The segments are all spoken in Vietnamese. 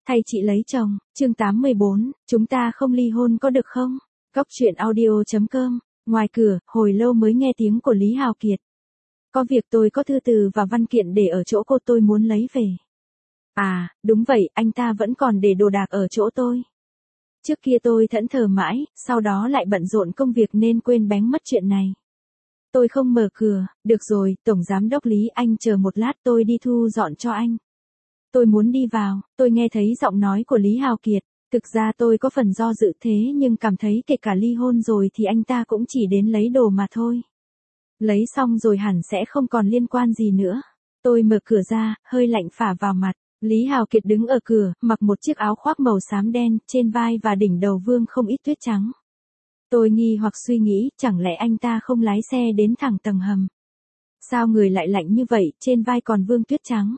Thay chị lấy chồng, chương 84, chúng ta không ly hôn có được không? Cóc truyện audio.com. Ngoài cửa, hồi lâu mới nghe tiếng của Lý Hào Kiệt. Có việc tôi có thư từ và văn kiện để ở chỗ cô, tôi muốn lấy về. À, đúng vậy, anh ta vẫn còn để đồ đạc ở chỗ tôi. Trước kia tôi thẫn thờ mãi, sau đó lại bận rộn công việc nên quên bén mất chuyện này. Tôi không mở cửa, được rồi, Tổng Giám đốc Lý, anh chờ một lát, tôi đi thu dọn cho anh. Tôi muốn đi vào, tôi nghe thấy giọng nói của Lý Hào Kiệt. Thực ra tôi có phần do dự thế nhưng cảm thấy kể cả ly hôn rồi thì anh ta cũng chỉ đến lấy đồ mà thôi. Lấy xong rồi hẳn sẽ không còn liên quan gì nữa. Tôi mở cửa ra, hơi lạnh phả vào mặt. Lý Hào Kiệt đứng ở cửa, mặc một chiếc áo khoác màu xám đen, trên vai và đỉnh đầu vương không ít tuyết trắng. Tôi nghi hoặc suy nghĩ, chẳng lẽ anh ta không lái xe đến thẳng tầng hầm? Sao người lại lạnh như vậy, trên vai còn vương tuyết trắng?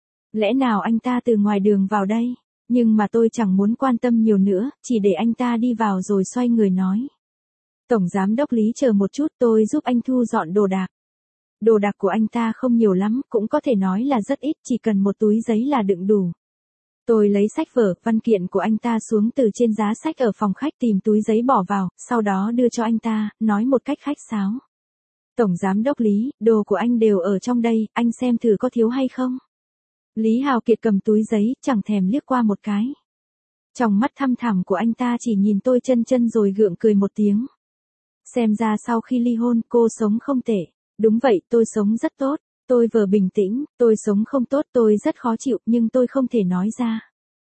Lẽ nào anh ta từ ngoài đường vào đây? Nhưng mà tôi chẳng muốn quan tâm nhiều nữa, chỉ để anh ta đi vào rồi xoay người nói. Tổng Giám đốc Lý, chờ một chút, tôi giúp anh thu dọn đồ đạc. Đồ đạc của anh ta không nhiều lắm, cũng có thể nói là rất ít, chỉ cần một túi giấy là đựng đủ. Tôi lấy sách vở, văn kiện của anh ta xuống từ trên giá sách ở phòng khách, tìm túi giấy bỏ vào, sau đó đưa cho anh ta, nói một cách khách sáo. Tổng Giám đốc Lý, đồ của anh đều ở trong đây, anh xem thử có thiếu hay không? Lý Hào Kiệt cầm túi giấy, chẳng thèm liếc qua một cái. Trong mắt thăm thẳm của anh ta chỉ nhìn tôi chân chân rồi gượng cười một tiếng. Xem ra sau khi ly hôn, cô sống không tệ. Đúng vậy, tôi sống rất tốt. Tôi vừa bình tĩnh, tôi sống không tốt, tôi rất khó chịu, nhưng tôi không thể nói ra.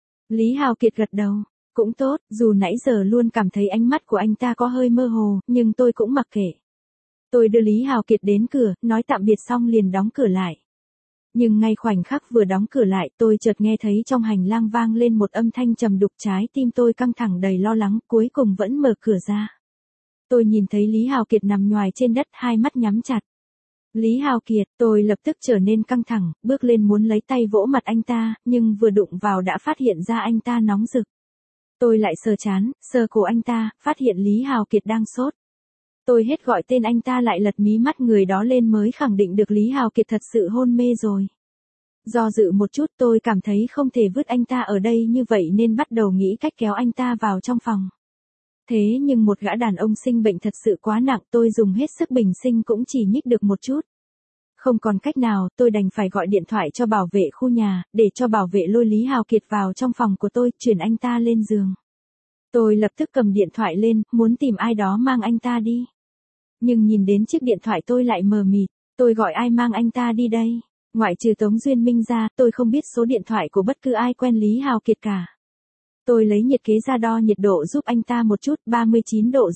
Lý Hào Kiệt gật đầu. Cũng tốt, dù nãy giờ luôn cảm thấy ánh mắt của anh ta có hơi mơ hồ, nhưng tôi cũng mặc kệ. Tôi đưa Lý Hào Kiệt đến cửa, nói tạm biệt xong liền đóng cửa lại. Nhưng ngay khoảnh khắc vừa đóng cửa lại, tôi chợt nghe thấy trong hành lang vang lên một âm thanh trầm đục, trái tim tôi căng thẳng đầy lo lắng, cuối cùng vẫn mở cửa ra. Tôi nhìn thấy Lý Hào Kiệt nằm nhoài trên đất, hai mắt nhắm chặt. Lý Hào Kiệt, tôi lập tức trở nên căng thẳng, bước lên muốn lấy tay vỗ mặt anh ta, nhưng vừa đụng vào đã phát hiện ra anh ta nóng rực. Tôi lại sờ trán, sờ cổ anh ta, phát hiện Lý Hào Kiệt đang sốt. Tôi hết gọi tên anh ta lại lật mí mắt người đó lên mới khẳng định được Lý Hào Kiệt thật sự hôn mê rồi. Do dự một chút, tôi cảm thấy không thể vứt anh ta ở đây như vậy nên bắt đầu nghĩ cách kéo anh ta vào trong phòng. Thế nhưng một gã đàn ông sinh bệnh thật sự quá nặng, tôi dùng hết sức bình sinh cũng chỉ nhích được một chút. Không còn cách nào, tôi đành phải gọi điện thoại cho bảo vệ khu nhà, để cho bảo vệ lôi Lý Hào Kiệt vào trong phòng của tôi, chuyển anh ta lên giường. Tôi lập tức cầm điện thoại lên, muốn tìm ai đó mang anh ta đi. Nhưng nhìn đến chiếc điện thoại tôi lại mờ mịt, tôi gọi ai mang anh ta đi đây? Ngoại trừ Tống Duyên Minh ra, tôi không biết số điện thoại của bất cứ ai quen Lý Hào Kiệt cả. Tôi lấy nhiệt kế ra đo nhiệt độ giúp anh ta một chút, 39,5 độ.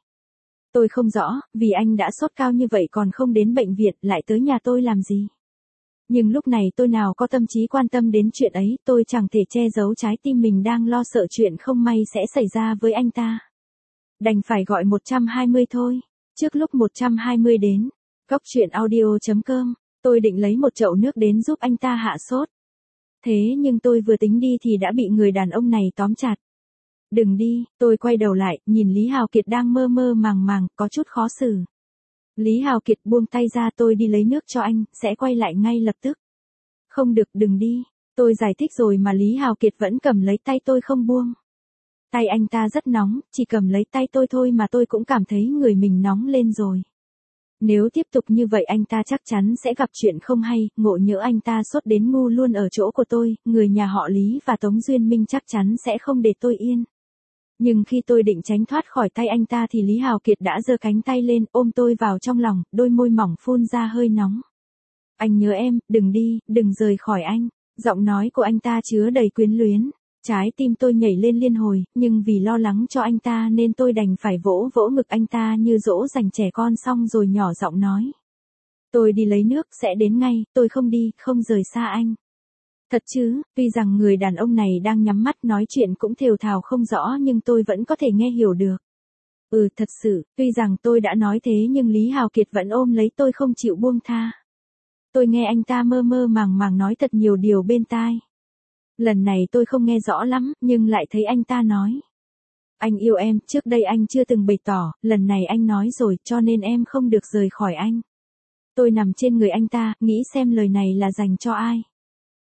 Tôi không rõ, vì anh đã sốt cao như vậy còn không đến bệnh viện, lại tới nhà tôi làm gì? Nhưng lúc này tôi nào có tâm trí quan tâm đến chuyện ấy, tôi chẳng thể che giấu trái tim mình đang lo sợ chuyện không may sẽ xảy ra với anh ta. Đành phải gọi 120 thôi. Trước lúc 120 đến, Cóc truyện audio.com, tôi định lấy một chậu nước đến giúp anh ta hạ sốt. Thế nhưng tôi vừa tính đi thì đã bị người đàn ông này tóm chặt. Đừng đi, tôi quay đầu lại, nhìn Lý Hào Kiệt đang mơ mơ màng màng, có chút khó xử. Lý Hào Kiệt buông tay ra, tôi đi lấy nước cho anh, sẽ quay lại ngay lập tức. Không được, đừng đi. Tôi giải thích rồi mà Lý Hào Kiệt vẫn cầm lấy tay tôi không buông. Tay anh ta rất nóng, chỉ cầm lấy tay tôi thôi mà tôi cũng cảm thấy người mình nóng lên rồi. Nếu tiếp tục như vậy anh ta chắc chắn sẽ gặp chuyện không hay, ngộ nhỡ anh ta sốt đến ngu luôn ở chỗ của tôi, người nhà họ Lý và Tống Duyên Minh chắc chắn sẽ không để tôi yên. Nhưng khi tôi định tránh thoát khỏi tay anh ta thì Lý Hào Kiệt đã giơ cánh tay lên, ôm tôi vào trong lòng, đôi môi mỏng phun ra hơi nóng. Anh nhớ em, đừng đi, đừng rời khỏi anh. Giọng nói của anh ta chứa đầy quyến luyến. Trái tim tôi nhảy lên liên hồi, nhưng vì lo lắng cho anh ta nên tôi đành phải vỗ vỗ ngực anh ta như dỗ dành trẻ con, xong rồi nhỏ giọng nói. Tôi đi lấy nước, sẽ đến ngay, tôi không đi, không rời xa anh. Thật chứ, tuy rằng người đàn ông này đang nhắm mắt nói chuyện cũng thều thào không rõ nhưng tôi vẫn có thể nghe hiểu được. Thật sự, tuy rằng tôi đã nói thế nhưng Lý Hào Kiệt vẫn ôm lấy tôi không chịu buông tha. Tôi nghe anh ta mơ mơ màng màng nói thật nhiều điều bên tai. Lần này tôi không nghe rõ lắm, nhưng lại thấy anh ta nói. Anh yêu em, trước đây anh chưa từng bày tỏ, lần này anh nói rồi, cho nên em không được rời khỏi anh. Tôi nằm trên người anh ta, nghĩ xem lời này là dành cho ai.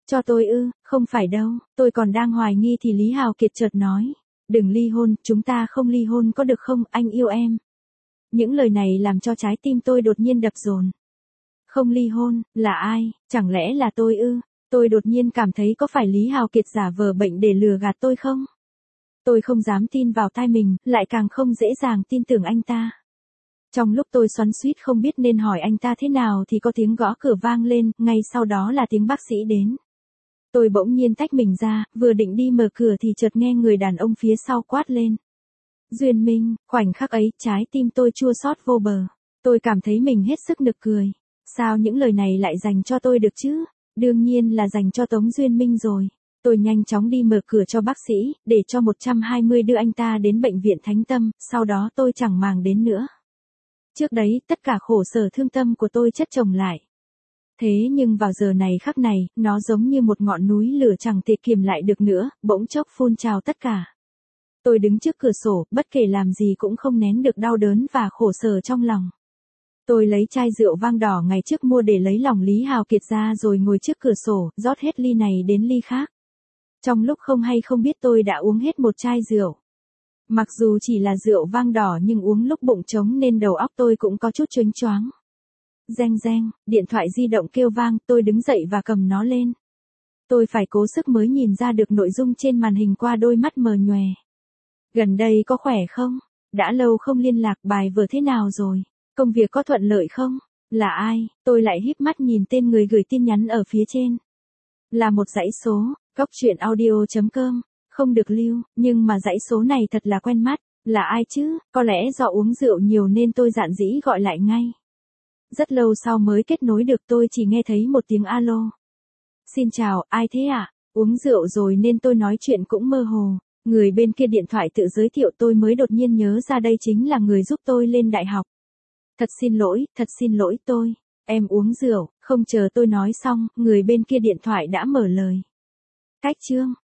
Cho tôi ư, không phải đâu, tôi còn đang hoài nghi thì Lý Hào Kiệt chợt nói. Đừng ly hôn, chúng ta không ly hôn có được không, anh yêu em. Những lời này làm cho trái tim tôi đột nhiên đập dồn. Không ly hôn, là ai, chẳng lẽ là tôi ư? Tôi đột nhiên cảm thấy có phải Lý Hào Kiệt giả vờ bệnh để lừa gạt tôi không? Tôi không dám tin vào tai mình, lại càng không dễ dàng tin tưởng anh ta. Trong lúc tôi xoắn xuýt không biết nên hỏi anh ta thế nào thì có tiếng gõ cửa vang lên, ngay sau đó là tiếng bác sĩ đến. Tôi bỗng nhiên tách mình ra, vừa định đi mở cửa thì chợt nghe người đàn ông phía sau quát lên. Duyên Minh, khoảnh khắc ấy, trái tim tôi chua xót vô bờ. Tôi cảm thấy mình hết sức nực cười. Sao những lời này lại dành cho tôi được chứ? Đương nhiên là dành cho Tống Duyên Minh rồi. Tôi nhanh chóng đi mở cửa cho bác sĩ, để cho 120 đưa anh ta đến bệnh viện Thánh Tâm, sau đó tôi chẳng màng đến nữa. Trước đấy, tất cả khổ sở thương tâm của tôi chất chồng lại. Thế nhưng vào giờ này khắc này, nó giống như một ngọn núi lửa chẳng thể kiềm lại được nữa, bỗng chốc phun trào tất cả. Tôi đứng trước cửa sổ, bất kể làm gì cũng không nén được đau đớn và khổ sở trong lòng. Tôi lấy chai rượu vang đỏ ngày trước mua để lấy lòng Lý Hào Kiệt ra rồi ngồi trước cửa sổ, rót hết ly này đến ly khác. Trong lúc không hay không biết tôi đã uống hết một chai rượu. Mặc dù chỉ là rượu vang đỏ nhưng uống lúc bụng trống nên đầu óc tôi cũng có chút chênh choáng. Reng reng, điện thoại di động kêu vang, tôi đứng dậy và cầm nó lên. Tôi phải cố sức mới nhìn ra được nội dung trên màn hình qua đôi mắt mờ nhòe. Gần đây có khỏe không? Đã lâu không liên lạc, bài vừa thế nào rồi? Công việc có thuận lợi không? Là ai? Tôi lại híp mắt nhìn tên người gửi tin nhắn ở phía trên. Là một dãy số, coctruyện.audio.com, không được lưu, nhưng mà dãy số này thật là quen mắt. Là ai chứ? Có lẽ do uống rượu nhiều nên tôi dạn dĩ gọi lại ngay. Rất lâu sau mới kết nối được, tôi chỉ nghe thấy một tiếng alo. Xin chào, ai thế ạ? Uống rượu rồi nên tôi nói chuyện cũng mơ hồ. Người bên kia điện thoại tự giới thiệu, tôi mới đột nhiên nhớ ra đây chính là người giúp tôi lên đại học. Thật xin lỗi tôi. Em uống rượu, không chờ tôi nói xong, người bên kia điện thoại đã mở lời. Cách chương.